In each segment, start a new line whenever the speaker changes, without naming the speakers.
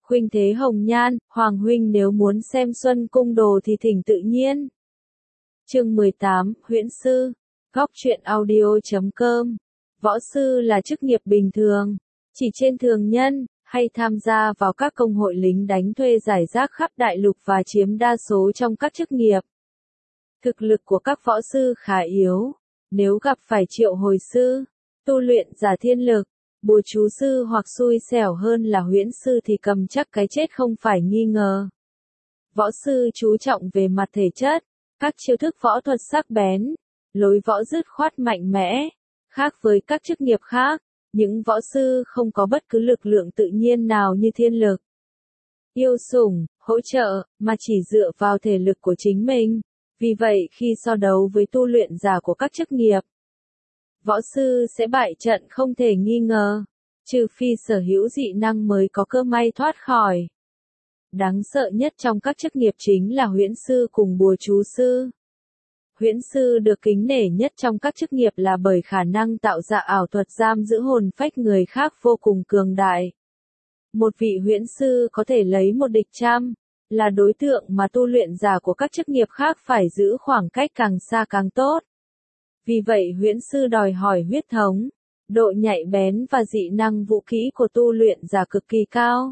Khuynh Thế Hồng Nhan, Hoàng huynh nếu muốn xem Xuân Cung Đồ thì thỉnh tự nhiên. Chương 18, Huyễn Sư. Góc truyện audio.com. Võ sư là chức nghiệp bình thường, chỉ trên thường nhân, hay tham gia vào các công hội lính đánh thuê rải rác khắp đại lục và chiếm đa số trong các chức nghiệp. Thực lực của các võ sư khá yếu, nếu gặp phải triệu hồi sư, tu luyện giả thiên lực, bùa chú sư hoặc xui xẻo hơn là huyễn sư thì cầm chắc cái chết không phải nghi ngờ. Võ sư chú trọng về mặt thể chất, các chiêu thức võ thuật sắc bén, lối võ dứt khoát mạnh mẽ. Khác với các chức nghiệp khác, những võ sư không có bất cứ lực lượng tự nhiên nào như thiên lực, yêu sủng, hỗ trợ, mà chỉ dựa vào thể lực của chính mình. Vì vậy khi so đấu với tu luyện giả của các chức nghiệp, võ sư sẽ bại trận không thể nghi ngờ, trừ phi sở hữu dị năng mới có cơ may thoát khỏi. Đáng sợ nhất trong các chức nghiệp chính là huyễn sư cùng bùa chú sư. Huyễn sư được kính nể nhất trong các chức nghiệp là bởi khả năng tạo ra ảo thuật giam giữ hồn phách người khác vô cùng cường đại. Một vị huyễn sư có thể lấy một địch trăm, là đối tượng mà tu luyện giả của các chức nghiệp khác phải giữ khoảng cách càng xa càng tốt. Vì vậy huyễn sư đòi hỏi huyết thống, độ nhạy bén và dị năng vũ khí của tu luyện giả cực kỳ cao.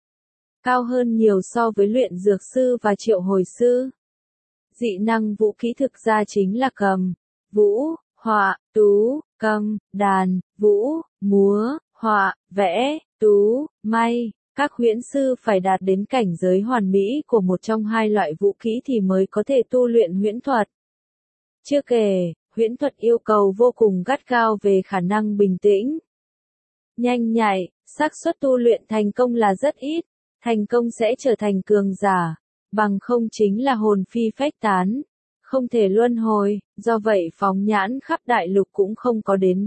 Cao hơn nhiều so với luyện dược sư và triệu hồi sư. Dị năng vũ khí thực ra chính là cầm, vũ, họa, tú, cầm, đàn, vũ, múa, họa, vẽ, tú, may. Các huyễn sư phải đạt đến cảnh giới hoàn mỹ của một trong hai loại vũ khí thì mới có thể tu luyện huyễn thuật. Chưa kể, huyễn thuật yêu cầu vô cùng gắt gao về khả năng bình tĩnh, nhanh nhạy, xác suất tu luyện thành công là rất ít, thành công sẽ trở thành cường giả, bằng không chính là hồn phi phách tán, không thể luân hồi, do vậy phóng nhãn khắp đại lục cũng không có đến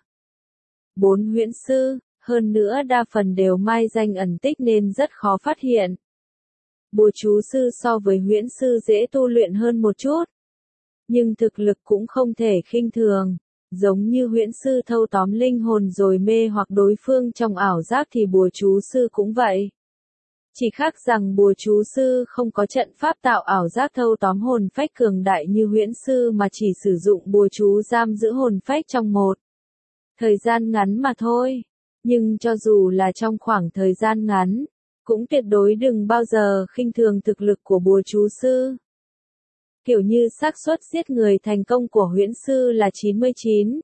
4 huyễn sư, hơn nữa đa phần đều mai danh ẩn tích nên rất khó phát hiện. Bùa chú sư so với huyễn sư dễ tu luyện hơn một chút, nhưng thực lực cũng không thể khinh thường. Giống như huyễn sư thâu tóm linh hồn rồi mê hoặc đối phương trong ảo giác thì bùa chú sư cũng vậy. Chỉ khác rằng bùa chú sư không có trận pháp tạo ảo giác thâu tóm hồn phách cường đại như huyễn sư mà chỉ sử dụng bùa chú giam giữ hồn phách trong một thời gian ngắn mà thôi. Nhưng cho dù là trong khoảng thời gian ngắn, cũng tuyệt đối đừng bao giờ khinh thường thực lực của bùa chú sư. Kiểu như xác suất giết người thành công của huyễn sư là 99,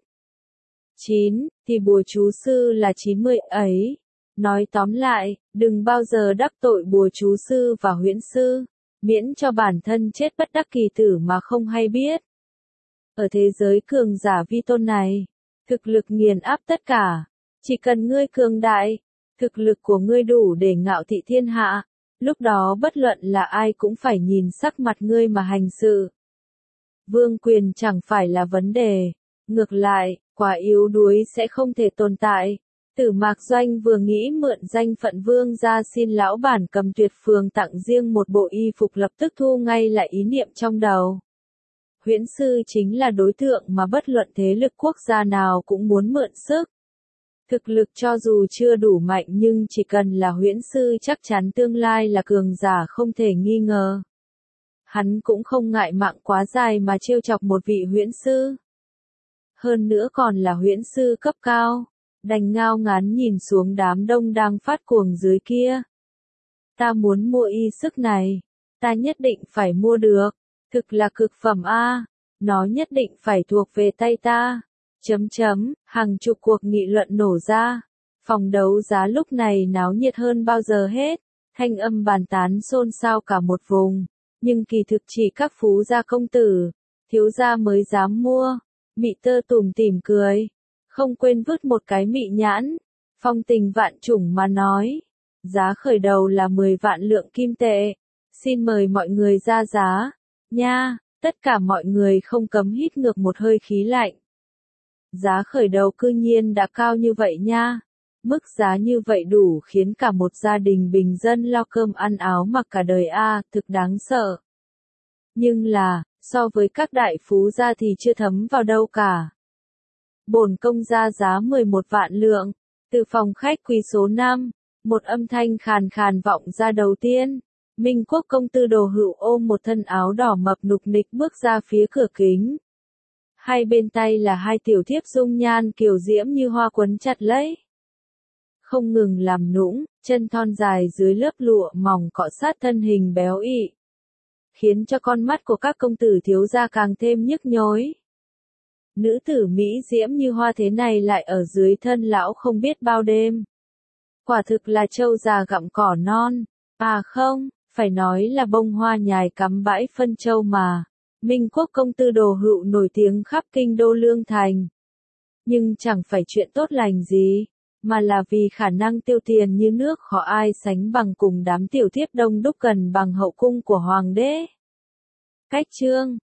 thì bùa chú sư là 90 ấy. Nói tóm lại, đừng bao giờ đắc tội bùa chú sư và huyễn sư, miễn cho bản thân chết bất đắc kỳ tử mà không hay biết. Ở thế giới cường giả vi tôn này, thực lực nghiền áp tất cả. Chỉ cần ngươi cường đại, thực lực của ngươi đủ để ngạo thị thiên hạ, lúc đó bất luận là ai cũng phải nhìn sắc mặt ngươi mà hành sự. Vương quyền chẳng phải là vấn đề, ngược lại, quá yếu đuối sẽ không thể tồn tại. Tử Mạc Doanh vừa nghĩ mượn danh phận vương ra xin lão bản Cầm Tuyệt Phường tặng riêng một bộ y phục lập tức thu ngay lại ý niệm trong đầu. Huyễn sư chính là đối tượng mà bất luận thế lực quốc gia nào cũng muốn mượn sức. Thực lực cho dù chưa đủ mạnh nhưng chỉ cần là huyễn sư chắc chắn tương lai là cường giả không thể nghi ngờ. Hắn cũng không ngại mạng quá dài mà trêu chọc một vị huyễn sư. Hơn nữa còn là huyễn sư cấp cao, đành ngao ngán nhìn xuống đám đông đang phát cuồng dưới kia. Ta muốn mua y sức này, ta nhất định phải mua được, thực là cực phẩm a, nó nhất định phải thuộc về tay ta. Hàng chục cuộc nghị luận nổ ra. Phòng đấu giá lúc này náo nhiệt hơn bao giờ hết, thanh âm bàn tán xôn xao cả một vùng, nhưng kỳ thực chỉ các phú gia công tử, thiếu gia mới dám mua. Mị Tơ tủm tỉm cười, không quên vứt một cái mị nhãn, phong tình vạn trùng mà nói, giá khởi đầu là 10 vạn lượng kim tệ, xin mời mọi người ra giá, nha, tất cả mọi người không cấm hít ngược một hơi khí lạnh. Giá khởi đầu cư nhiên đã cao như vậy nha. Mức giá như vậy đủ khiến cả một gia đình bình dân lo cơm ăn áo mặc cả đời a, thực đáng sợ. Nhưng là, so với các đại phú gia thì chưa thấm vào đâu cả. Bổn công ra giá 11 vạn lượng, từ phòng khách quý số 5, Một âm thanh khàn khàn vọng ra đầu tiên. Minh Quốc công tư Đồ Hựu ôm một thân áo đỏ mập nục nịch bước ra phía cửa kính. Hai bên tay là hai tiểu thiếp dung nhan kiều diễm như hoa quấn chặt lấy. Không ngừng làm nũng, chân thon dài dưới lớp lụa mỏng cọ sát thân hình béo ị. Khiến cho con mắt của các công tử thiếu gia càng thêm nhức nhối. Nữ tử Mỹ diễm như hoa thế này lại ở dưới thân lão không biết bao đêm. Quả thực là trâu già gặm cỏ non. À không, phải nói là bông hoa nhài cắm bãi phân châu mà. Minh Quốc công tư Đồ Hựu nổi tiếng khắp kinh đô Lương Thành. Nhưng chẳng phải chuyện tốt lành gì, mà là vì khả năng tiêu tiền như nước khó ai sánh bằng cùng đám tiểu thiếp đông đúc gần bằng hậu cung của hoàng đế. Cách chương